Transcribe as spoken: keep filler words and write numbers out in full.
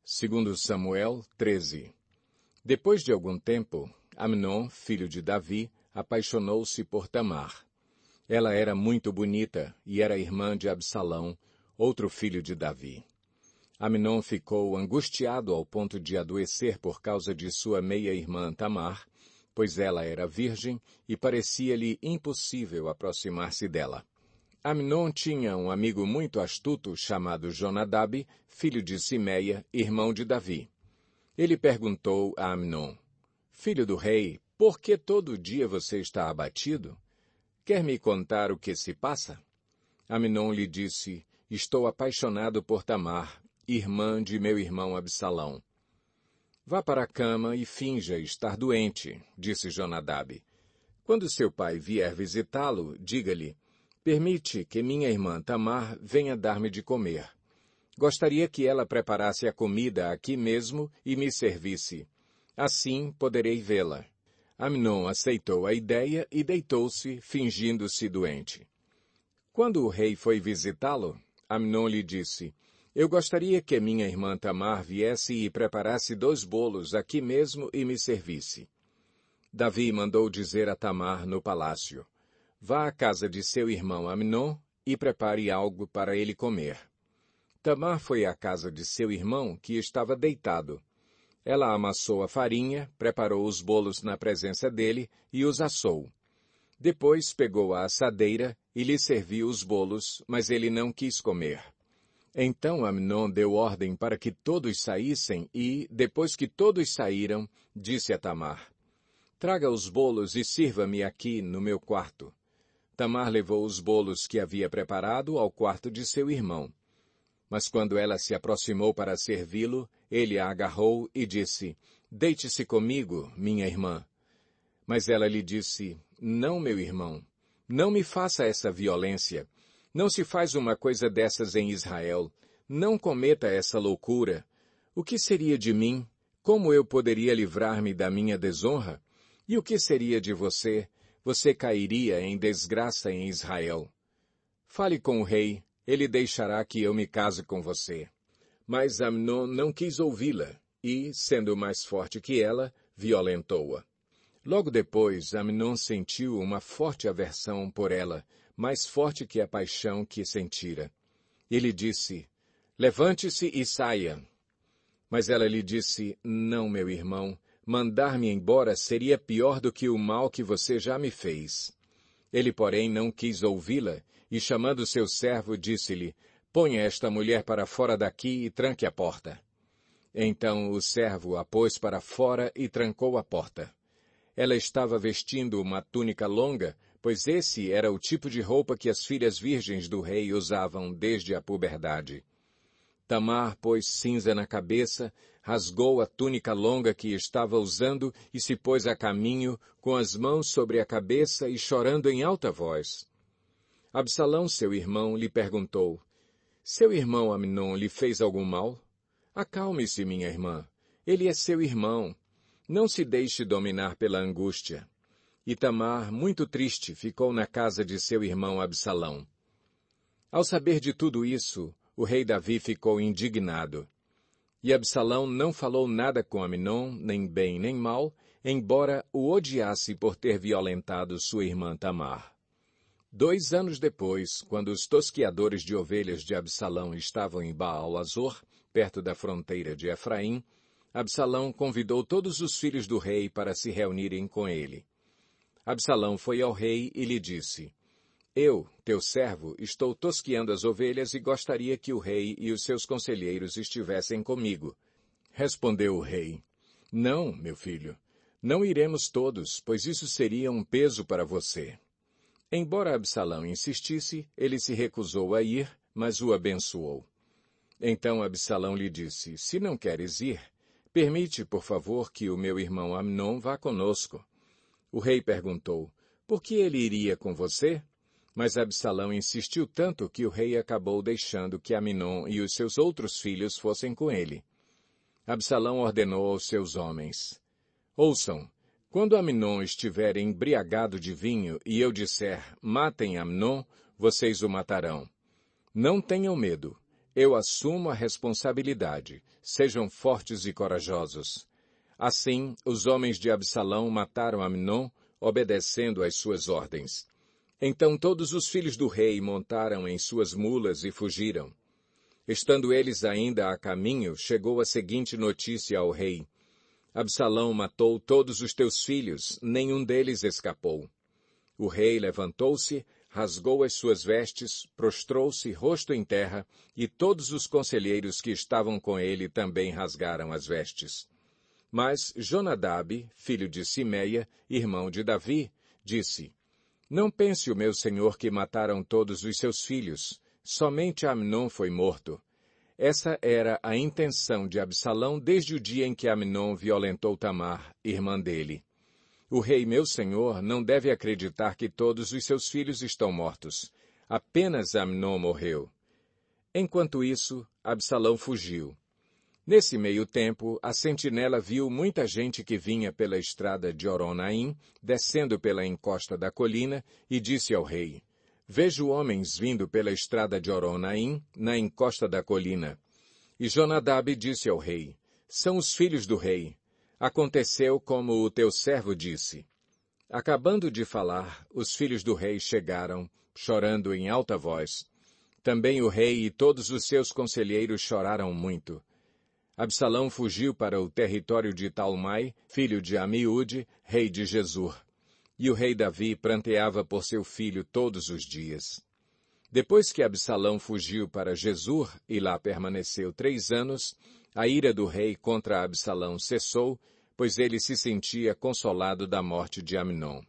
Segundo Samuel treze. Depois de algum tempo, Amnon, filho de Davi, apaixonou-se por Tamar. Ela era muito bonita e era irmã de Absalão, outro filho de Davi. Amnon ficou angustiado ao ponto de adoecer por causa de sua meia-irmã Tamar, pois ela era virgem e parecia-lhe impossível aproximar-se dela. Amnon tinha um amigo muito astuto chamado Jonadab, filho de Simeia, irmão de Davi. Ele perguntou a Amnon: Filho do rei, por que todo dia você está abatido? Quer me contar o que se passa? Amnon lhe disse: Estou apaixonado por Tamar, irmã de meu irmão Absalão. Vá para a cama e finja estar doente, disse Jonadab. Quando seu pai vier visitá-lo, diga-lhe: Permite que minha irmã Tamar venha dar-me de comer. Gostaria que ela preparasse a comida aqui mesmo e me servisse. Assim poderei vê-la. Amnon aceitou a ideia e deitou-se, fingindo-se doente. Quando o rei foi visitá-lo, Amnon lhe disse: Eu gostaria que minha irmã Tamar viesse e preparasse dois bolos aqui mesmo e me servisse. Davi mandou dizer a Tamar no palácio: Vá à casa de seu irmão Amnon e prepare algo para ele comer. Tamar foi à casa de seu irmão, que estava deitado. Ela amassou a farinha, preparou os bolos na presença dele e os assou. Depois pegou a assadeira e lhe serviu os bolos, mas ele não quis comer. Então Amnon deu ordem para que todos saíssem e, depois que todos saíram, disse a Tamar: Traga os bolos e sirva-me aqui no meu quarto. Tamar levou os bolos que havia preparado ao quarto de seu irmão. Mas quando ela se aproximou para servi-lo, ele a agarrou e disse: Deite-se comigo, minha irmã. Mas ela lhe disse: Não, meu irmão, não me faça essa violência. Não se faz uma coisa dessas em Israel. Não cometa essa loucura. O que seria de mim? Como eu poderia livrar-me da minha desonra? E o que seria de você? Você cairia em desgraça em Israel. Fale com o rei. Ele deixará que eu me case com você. Mas Amnon não quis ouvi-la e, sendo mais forte que ela, violentou-a. Logo depois, Amnon sentiu uma forte aversão por ela, mais forte que a paixão que sentira. Ele disse: Levante-se e saia. Mas ela lhe disse: Não, meu irmão, mandar-me embora seria pior do que o mal que você já me fez. Ele, porém, não quis ouvi-la, e chamando seu servo, disse-lhe: Ponha esta mulher para fora daqui e tranque a porta. Então o servo a pôs para fora e trancou a porta. Ela estava vestindo uma túnica longa, pois esse era o tipo de roupa que as filhas virgens do rei usavam desde a puberdade. Tamar pôs cinza na cabeça, rasgou a túnica longa que estava usando e se pôs a caminho, com as mãos sobre a cabeça e chorando em alta voz. Absalão, seu irmão, lhe perguntou: Seu irmão Amnon lhe fez algum mal? Acalme-se, minha irmã. Ele é seu irmão. Não se deixe dominar pela angústia. E Tamar, muito triste, ficou na casa de seu irmão Absalão. Ao saber de tudo isso, o rei Davi ficou indignado. E Absalão não falou nada com Amnon, nem bem nem mal, embora o odiasse por ter violentado sua irmã Tamar. Dois anos depois, quando os tosquiadores de ovelhas de Absalão estavam em Baal-Azor, perto da fronteira de Efraim, Absalão convidou todos os filhos do rei para se reunirem com ele. Absalão foi ao rei e lhe disse: Eu, teu servo, estou tosquiando as ovelhas e gostaria que o rei e os seus conselheiros estivessem comigo. Respondeu o rei: Não, meu filho, não iremos todos, pois isso seria um peso para você. Embora Absalão insistisse, ele se recusou a ir, mas o abençoou. Então Absalão lhe disse: Se não queres ir, permite, por favor, que o meu irmão Amnon vá conosco. O rei perguntou: Por que ele iria com você? Mas Absalão insistiu tanto que o rei acabou deixando que Amnon e os seus outros filhos fossem com ele. Absalão ordenou aos seus homens: Ouçam, quando Amnon estiver embriagado de vinho e eu disser: Matem Amnon, vocês o matarão. Não tenham medo. eu assumo a responsabilidade. Sejam fortes e corajosos. Assim, os homens de Absalão mataram Amnon, obedecendo às suas ordens. Então todos os filhos do rei montaram em suas mulas e fugiram. Estando eles ainda a caminho, chegou a seguinte notícia ao rei: Absalão matou todos os teus filhos, nenhum deles escapou. O rei levantou-se, rasgou as suas vestes, prostrou-se rosto em terra, e todos os conselheiros que estavam com ele também rasgaram as vestes. Mas Jonadab, filho de Simeia, irmão de Davi, disse: Não pense o meu senhor que mataram todos os seus filhos. Somente Amnon foi morto. Essa era a intenção de Absalão desde o dia em que Amnon violentou Tamar, irmã dele. O rei meu senhor não deve acreditar que todos os seus filhos estão mortos. Apenas Amnon morreu. Enquanto isso, Absalão fugiu. Nesse meio tempo, a sentinela viu muita gente que vinha pela estrada de Horonaim, descendo pela encosta da colina, e disse ao rei: Vejo homens vindo pela estrada de Horonaim, na encosta da colina. E Jonadab disse ao rei: São os filhos do rei. Aconteceu como o teu servo disse. Acabando de falar, os filhos do rei chegaram, chorando em alta voz. Também o rei e todos os seus conselheiros choraram muito. Absalão fugiu para o território de Talmai, filho de Amiúde, rei de Gesur. E o rei Davi pranteava por seu filho todos os dias. Depois que Absalão fugiu para Gesur e lá permaneceu três anos, a ira do rei contra Absalão cessou, pois ele se sentia consolado da morte de Amnon.